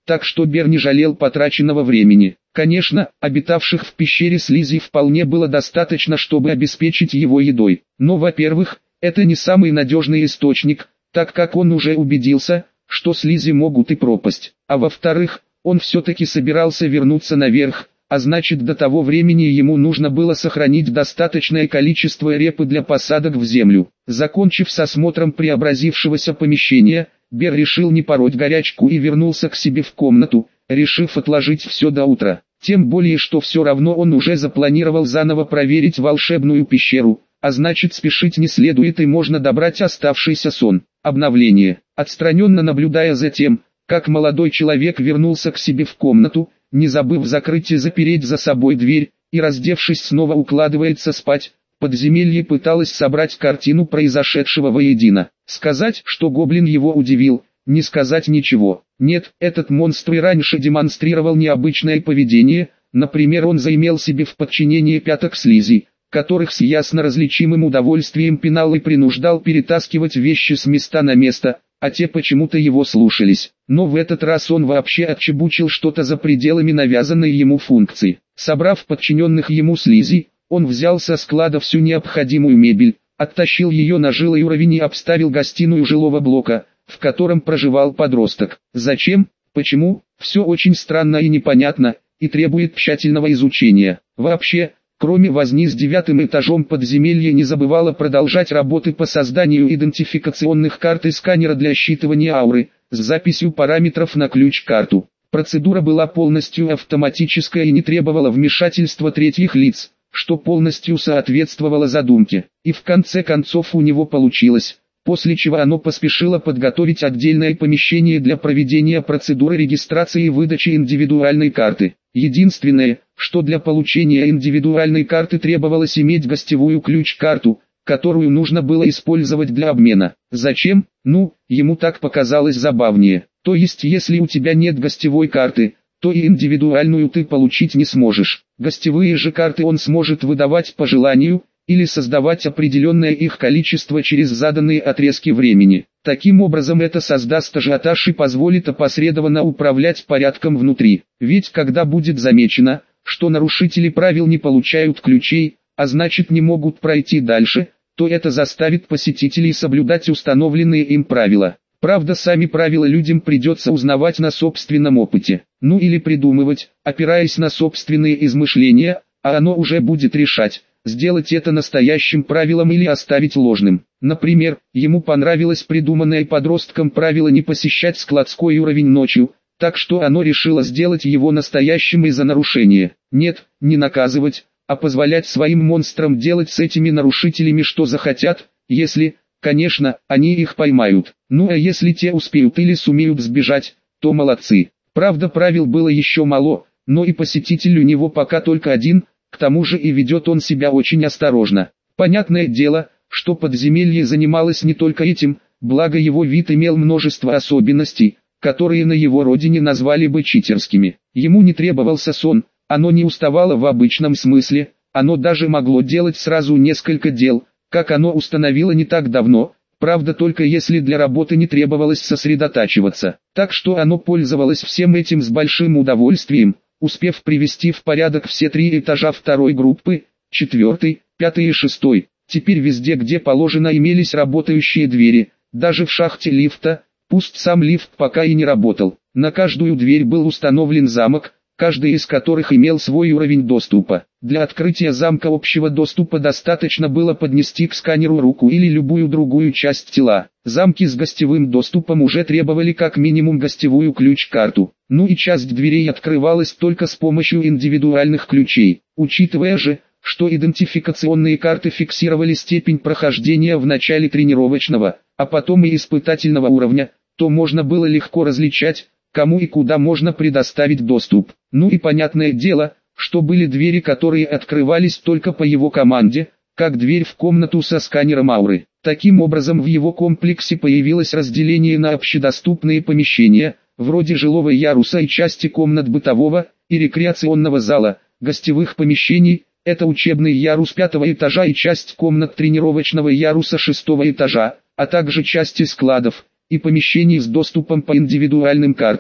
так что Бер не жалел потраченного времени. Конечно, обитавших в пещере слизи вполне было достаточно, чтобы обеспечить его едой. Но, во-первых, это не самый надежный источник, так как он уже убедился, что слизи могут и пропасть. А во-вторых, он все-таки собирался вернуться наверх, а значит до того времени ему нужно было сохранить достаточное количество репы для посадок в землю. Закончив с осмотром преобразившегося помещения, Бер решил не пороть горячку и вернулся к себе в комнату, решив отложить все до утра. Тем более, что все равно он уже запланировал заново проверить волшебную пещеру, а значит спешить не следует и можно добрать оставшийся сон. Обновление. Отстраненно наблюдая за тем, как молодой человек вернулся к себе в комнату, не забыв закрыть и запереть за собой дверь, и раздевшись снова укладывается спать, подземелье пыталось собрать картину произошедшего воедино. Сказать, что гоблин его удивил, не сказать ничего. Нет, этот монстр и раньше демонстрировал необычное поведение, например, он заимел себе в подчинении пяток слизи, которых с ясно различимым удовольствием пинал и принуждал перетаскивать вещи с места на место, а те почему-то его слушались. Но в этот раз он вообще отчебучил что-то за пределами навязанной ему функции. Собрав подчиненных ему слизи, он взял со склада всю необходимую мебель, оттащил ее на жилой уровень и обставил гостиную жилого блока, в котором проживал подросток. Зачем? Почему? Все очень странно и непонятно, и требует тщательного изучения. Вообще, кроме возни с девятым этажом подземелья не забывало продолжать работы по созданию идентификационных карт и сканера для считывания ауры, с записью параметров на ключ-карту. Процедура была полностью автоматическая и не требовала вмешательства третьих лиц, что полностью соответствовало задумке. И в конце концов у него получилось, после чего оно поспешило подготовить отдельное помещение для проведения процедуры регистрации и выдачи индивидуальной карты. Единственное, что для получения индивидуальной карты требовалось иметь гостевую ключ-карту, которую нужно было использовать для обмена. Зачем? Ну, ему так показалось забавнее. То есть если у тебя нет гостевой карты, то и индивидуальную ты получить не сможешь. Гостевые же карты он сможет выдавать по желанию, или создавать определенное их количество через заданные отрезки времени. Таким образом это создаст ажиотаж и позволит опосредованно управлять порядком внутри. Ведь когда будет замечено, что нарушители правил не получают ключей, а значит не могут пройти дальше, то это заставит посетителей соблюдать установленные им правила. Правда, сами правила людям придется узнавать на собственном опыте, ну или придумывать, опираясь на собственные измышления, а оно уже будет решать, сделать это настоящим правилом или оставить ложным. Например, ему понравилось придуманное подростком правило не посещать складской уровень ночью, так что оно решило сделать его настоящим из-за нарушения. Нет, не наказывать, а позволять своим монстрам делать с этими нарушителями что захотят, если, конечно, они их поймают. Ну а если те успеют или сумеют сбежать, то молодцы. Правда, правил было еще мало, но и посетитель у него пока только один, к тому же и ведет он себя очень осторожно. Понятное дело, что подземелье занималось не только этим, благо его вид имел множество особенностей, которые на его родине назвали бы читерскими. Ему не требовался сон, оно не уставало в обычном смысле, оно даже могло делать сразу несколько дел, как оно установило не так давно, правда только если для работы не требовалось сосредотачиваться. Так что оно пользовалось всем этим с большим удовольствием, успев привести в порядок все три этажа второй группы, четвертый, пятый и шестой. Теперь везде, где положено, имелись работающие двери, даже в шахте лифта, пусть сам лифт пока и не работал. На каждую дверь был установлен замок, каждый из которых имел свой уровень доступа. Для открытия замка общего доступа достаточно было поднести к сканеру руку или любую другую часть тела. Замки с гостевым доступом уже требовали как минимум гостевую ключ-карту. Ну и часть дверей открывалась только с помощью индивидуальных ключей. Учитывая же, что идентификационные карты фиксировали степень прохождения в начале тренировочного, а потом и испытательного уровня, то можно было легко различать, кому и куда можно предоставить доступ. Ну и понятное дело, что были двери, которые открывались только по его команде, как дверь в комнату со сканером ауры. Таким образом в его комплексе появилось разделение на общедоступные помещения, вроде жилого яруса и части комнат бытового и рекреационного зала, гостевых помещений, это учебный ярус пятого этажа и часть комнат тренировочного яруса шестого этажа, а также части складов и помещений с доступом по индивидуальным картам.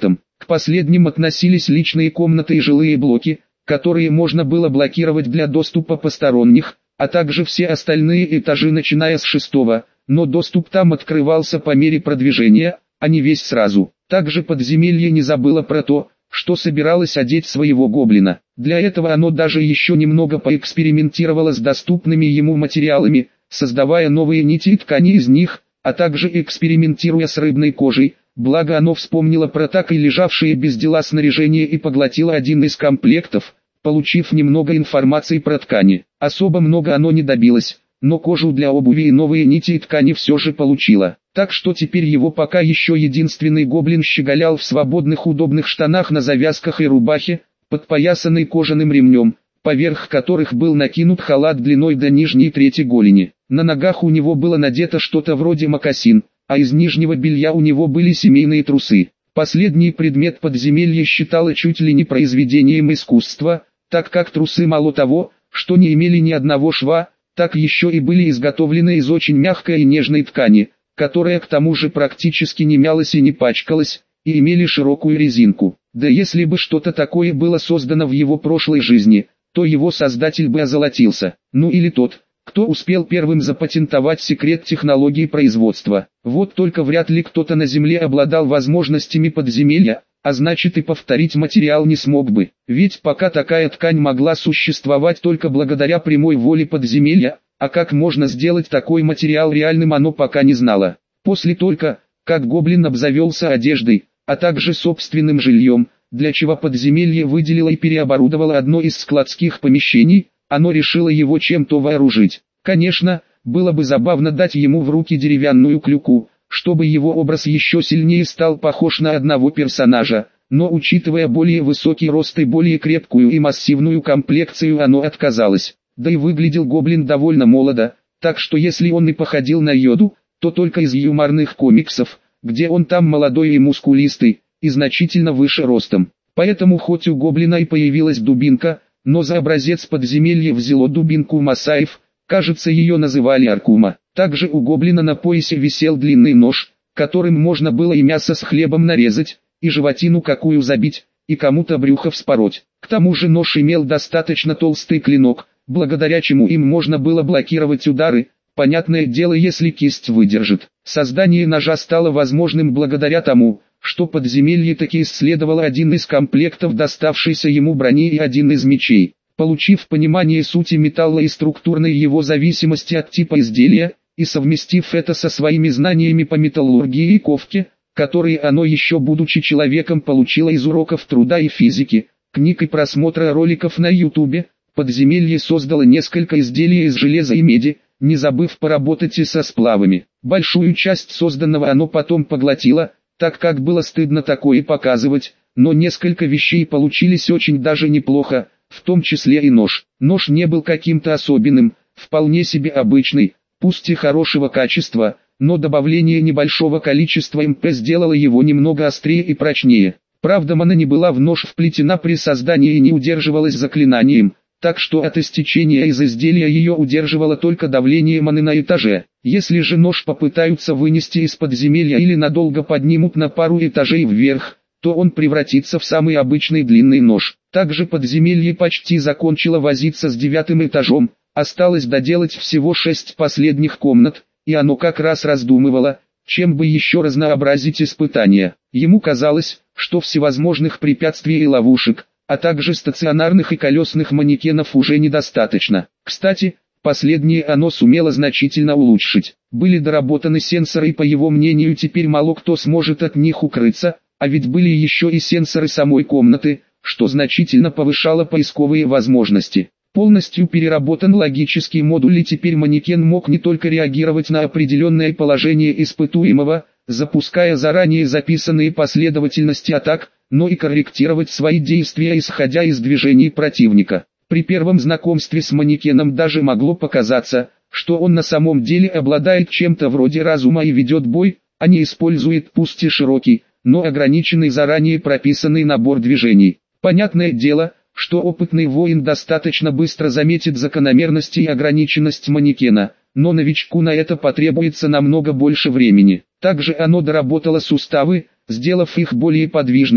К последним относились личные комнаты и жилые блоки, которые можно было блокировать для доступа посторонних, а также все остальные этажи начиная с шестого, но доступ там открывался по мере продвижения, а не весь сразу. Также подземелье не забыло про то, что собиралось одеть своего гоблина. Для этого оно даже еще немного поэкспериментировало с доступными ему материалами, создавая новые нити и ткани из них, а также экспериментируя с рыбной кожей, благо оно вспомнило про так и лежавшее без дела снаряжение и поглотило один из комплектов, получив немного информации про ткани. Особо много оно не добилось, но кожу для обуви и новые нити и ткани все же получило. Так что теперь его пока еще единственный гоблин щеголял в свободных удобных штанах на завязках и рубахе, подпоясанной кожаным ремнем, поверх которых был накинут халат длиной до нижней трети голени. На ногах у него было надето что-то вроде мокасин, а из нижнего белья у него были семейные трусы. Последний предмет подземелья считало чуть ли не произведением искусства, так как трусы мало того, что не имели ни одного шва, так еще и были изготовлены из очень мягкой и нежной ткани, которая к тому же практически не мялась и не пачкалась, и имели широкую резинку. Да если бы что-то такое было создано в его прошлой жизни, то его создатель бы озолотился. Ну или тот, кто успел первым запатентовать секрет технологии производства. Вот только вряд ли кто-то на Земле обладал возможностями подземелья, а значит и повторить материал не смог бы. Ведь пока такая ткань могла существовать только благодаря прямой воле подземелья, а как можно сделать такой материал реальным оно пока не знало. После только, как гоблин обзавелся одеждой, а также собственным жильем, для чего подземелье выделило и переоборудовало одно из складских помещений, оно решило его чем-то вооружить. Конечно, было бы забавно дать ему в руки деревянную клюку, чтобы его образ еще сильнее стал похож на одного персонажа, но учитывая более высокий рост и более крепкую и массивную комплекцию оно отказалось. Да и выглядел гоблин довольно молодо, так что если он и походил на Йоду, то только из юморных комиксов, где он там молодой и мускулистый, и значительно выше ростом. Поэтому хоть у гоблина и появилась дубинка, но за образец подземелья взяло дубинку Масаев, кажется ее называли Аркума. Также у гоблина на поясе висел длинный нож, которым можно было и мясо с хлебом нарезать, и животину какую забить, и кому-то брюхо вспороть. К тому же нож имел достаточно толстый клинок, благодаря чему им можно было блокировать удары, понятное дело если кисть выдержит. Создание ножа стало возможным благодаря тому, что подземелье таки исследовало один из комплектов доставшейся ему брони и один из мечей. Получив понимание сути металла и структурной его зависимости от типа изделия, и совместив это со своими знаниями по металлургии и ковке, которые оно еще будучи человеком получило из уроков труда и физики, книг и просмотра роликов на ютубе, подземелье создало несколько изделий из железа и меди, не забыв поработать и со сплавами. Большую часть созданного оно потом поглотило, так как было стыдно такое показывать, но несколько вещей получились очень даже неплохо, в том числе и нож. Нож не был каким-то особенным, вполне себе обычный, пусть и хорошего качества, но добавление небольшого количества МП сделало его немного острее и прочнее. Правда, мана не была в нож вплетена при создании и не удерживалась заклинанием, так что от истечения из изделия ее удерживало только давление маны на этаже. Если же нож попытаются вынести из подземелья или надолго поднимут на пару этажей вверх, то он превратится в самый обычный длинный нож. Также подземелье почти закончило возиться с девятым этажом, осталось доделать всего шесть последних комнат, и оно как раз раздумывало, чем бы еще разнообразить испытания. Ему казалось, что всевозможных препятствий и ловушек, а также стационарных и колесных манекенов уже недостаточно. Кстати, последнее оно сумело значительно улучшить. Были доработаны сенсоры и по его мнению теперь мало кто сможет от них укрыться, а ведь были еще и сенсоры самой комнаты, что значительно повышало поисковые возможности. Полностью переработан логический модуль и теперь манекен мог не только реагировать на определенное положение испытуемого, запуская заранее записанные последовательности атак, но и корректировать свои действия исходя из движений противника. При первом знакомстве с манекеном даже могло показаться, что он на самом деле обладает чем-то вроде разума и ведет бой, а не использует пусть и широкий, но ограниченный заранее прописанный набор движений. Понятное дело, что опытный воин достаточно быстро заметит закономерности и ограниченность манекена, но новичку на это потребуется намного больше времени. Также оно доработало суставы, сделав их более подвижными,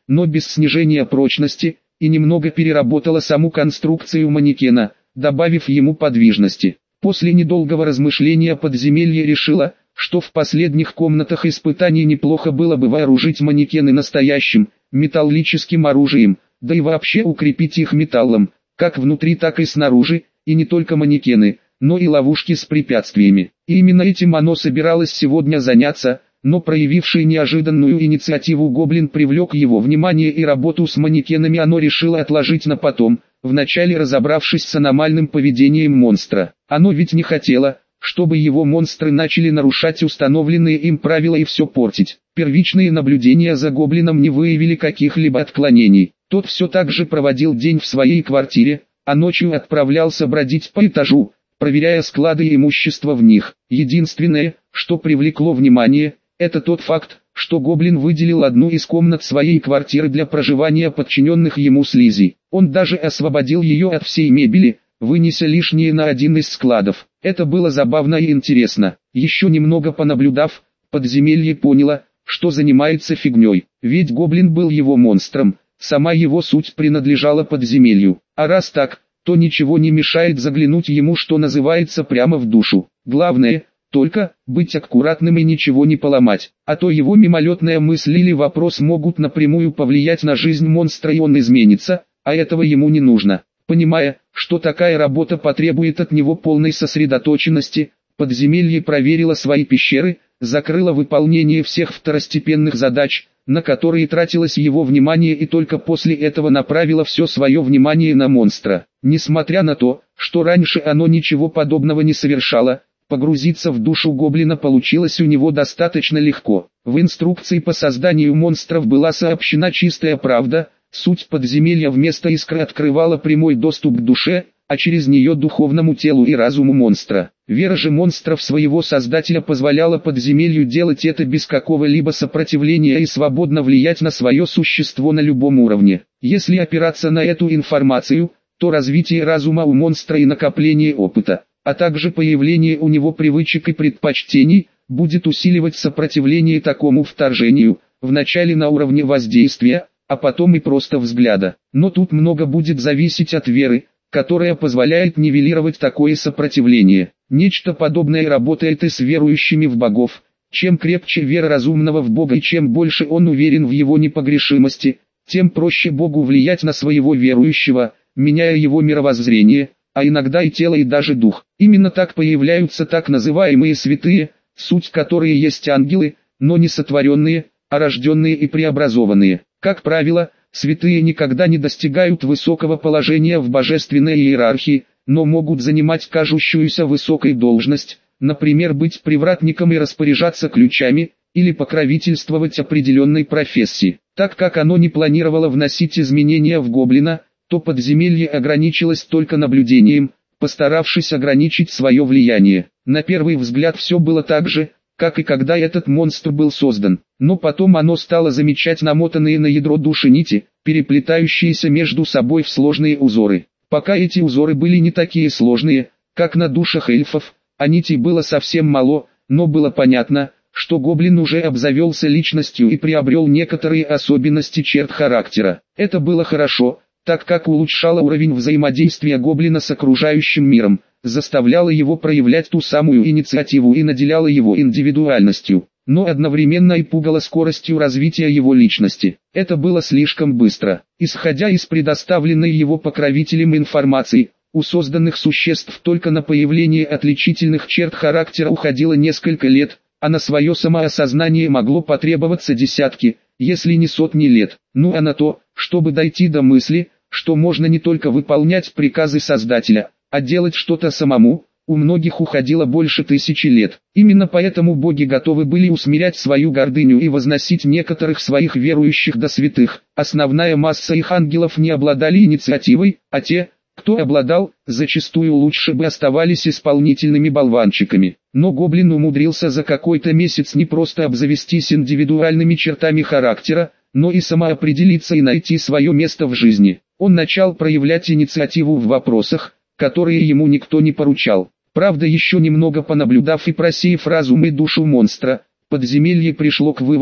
но без снижения прочности, и немного переработала саму конструкцию манекена, добавив ему подвижности. После недолгого размышления подземелье решило, что в последних комнатах испытаний неплохо было бы вооружить манекены настоящим, металлическим оружием, да и вообще укрепить их металлом, как внутри, так и снаружи, и не только манекены, но и ловушки с препятствиями. И именно этим оно собиралось сегодня заняться, но проявивший неожиданную инициативу гоблин привлек его внимание, и работу с манекенами оно решило отложить на потом, вначале разобравшись с аномальным поведением монстра. Оно ведь не хотело, чтобы его монстры начали нарушать установленные им правила и все портить. Первичные наблюдения за гоблином не выявили каких-либо отклонений. Тот все так же проводил день в своей квартире, а ночью отправлялся бродить по этажу, проверяя склады и имущество в них. Единственное, что привлекло внимание, это тот факт, что гоблин выделил одну из комнат своей квартиры для проживания подчиненных ему слизей. Он даже освободил ее от всей мебели, вынеся лишнее на один из складов. Это было забавно и интересно. Еще немного понаблюдав, подземелье поняло, что занимается фигней. Ведь гоблин был его монстром, сама его суть принадлежала подземелью. А раз так, то ничего не мешает заглянуть ему, что называется, прямо в душу. Главное, только, быть аккуратным и ничего не поломать, а то его мимолетная мысль или вопрос могут напрямую повлиять на жизнь монстра, и он изменится, а этого ему не нужно. Понимая, что такая работа потребует от него полной сосредоточенности, подземелье проверило свои пещеры, закрыло выполнение всех второстепенных задач, на которые тратилось его внимание, и только после этого направило все свое внимание на монстра. Несмотря на то, что раньше оно ничего подобного не совершало, погрузиться в душу гоблина получилось у него достаточно легко. В инструкции по созданию монстров была сообщена чистая правда. Суть подземелья вместо искры открывала прямой доступ к душе, а через нее духовному телу и разуму монстра. Вера же монстра в своего создателя позволяла подземелью делать это без какого-либо сопротивления и свободно влиять на свое существо на любом уровне. Если опираться на эту информацию, то развитие разума у монстра и накопление опыта, а также появление у него привычек и предпочтений, будет усиливать сопротивление такому вторжению, вначале на уровне воздействия, а потом и просто взгляда. Но тут много будет зависеть от веры, которая позволяет нивелировать такое сопротивление. Нечто подобное работает и с верующими в богов. Чем крепче вера разумного в Бога и чем больше он уверен в его непогрешимости, тем проще Богу влиять на своего верующего, меняя его мировоззрение, а иногда и тело, и даже дух. Именно так появляются так называемые святые, суть которые есть ангелы, но не сотворенные, а рожденные и преобразованные. Как правило, святые никогда не достигают высокого положения в божественной иерархии, но могут занимать кажущуюся высокой должность, например, быть привратником и распоряжаться ключами, или покровительствовать определенной профессии. Так как оно не планировало вносить изменения в гоблина, то подземелье ограничилось только наблюдением, постаравшись ограничить свое влияние. На первый взгляд все было так же, как и когда этот монстр был создан, но потом оно стало замечать намотанные на ядро души нити, переплетающиеся между собой в сложные узоры. Пока эти узоры были не такие сложные, как на душах эльфов, а нитей было совсем мало, но было понятно, что гоблин уже обзавелся личностью и приобрел некоторые особенности черт характера. Это было хорошо, так как улучшало уровень взаимодействия гоблина с окружающим миром, заставляло его проявлять ту самую инициативу и наделяло его индивидуальностью, но одновременно и пугало скоростью развития его личности. Это было слишком быстро. Исходя из предоставленной его покровителем информации, у созданных существ только на появление отличительных черт характера уходило несколько лет, а на свое самоосознание могло потребоваться десятки, если не сотни лет. Ну а на то, чтобы дойти до мысли, что можно не только выполнять приказы Создателя, а делать что-то самому, у многих уходило больше тысячи лет. Именно поэтому боги готовы были усмирять свою гордыню и возносить некоторых своих верующих до святых. Основная масса их ангелов не обладали инициативой, а те, кто обладал, зачастую лучше бы оставались исполнительными болванчиками. Но гоблин умудрился за какой-то месяц не просто обзавестись индивидуальными чертами характера, но и самоопределиться и найти свое место в жизни. Он начал проявлять инициативу в вопросах, которые ему никто не поручал. Правда, еще немного понаблюдав и просеяв разум и душу монстра, подземелье пришло к выводу,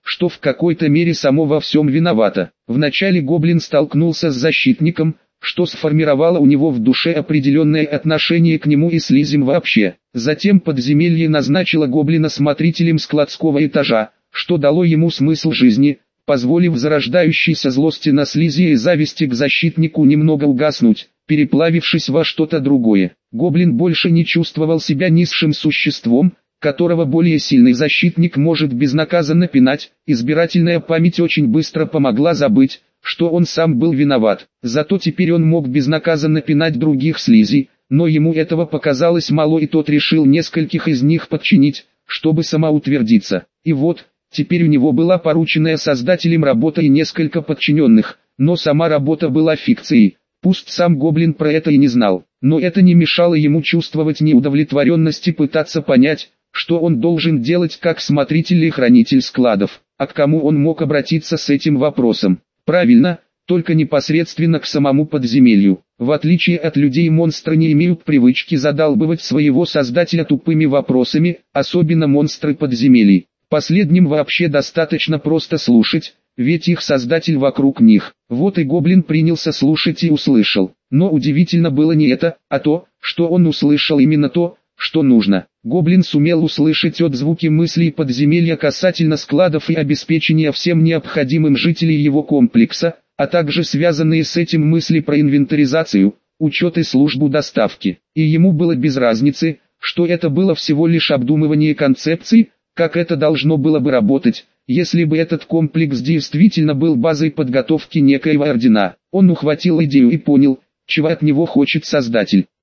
что в какой-то мере само во всем виновато. Вначале гоблин столкнулся с защитником, что сформировало у него в душе определенное отношение к нему и слизям вообще. Затем подземелье назначило гоблина смотрителем складского этажа, что дало ему смысл жизни, позволив зарождающейся злости на слизи и зависти к защитнику немного угаснуть, переплавившись во что-то другое. Гоблин больше не чувствовал себя низшим существом, которого более сильный защитник может безнаказанно пинать. Избирательная память очень быстро помогла забыть, что он сам был виноват. Зато теперь он мог безнаказанно пинать других слизей, но ему этого показалось мало, и тот решил нескольких из них подчинить, чтобы самоутвердиться. И вот, теперь у него была порученная создателем работа и несколько подчиненных, но сама работа была фикцией. Пусть сам гоблин про это и не знал, но это не мешало ему чувствовать неудовлетворенность и пытаться понять, что он должен делать как смотритель и хранитель складов, а к кому он мог обратиться с этим вопросом. Правильно, только непосредственно к самому подземелью. В отличие от людей, монстры не имеют привычки задалбывать своего создателя тупыми вопросами, особенно монстры подземелий. Последним вообще достаточно просто слушать, ведь их создатель вокруг них. Вот и гоблин принялся слушать и услышал. Но удивительно было не это, а то, что он услышал именно то, что нужно. Гоблин сумел услышать отзвуки мыслей подземелья касательно складов и обеспечения всем необходимым жителей его комплекса, а также связанные с этим мысли про инвентаризацию, учет и службу доставки. И ему было без разницы, что это было всего лишь обдумывание концепций, как это должно было бы работать, если бы этот комплекс действительно был базой подготовки некоего ордена. Он ухватил идею и понял, чего от него хочет создатель.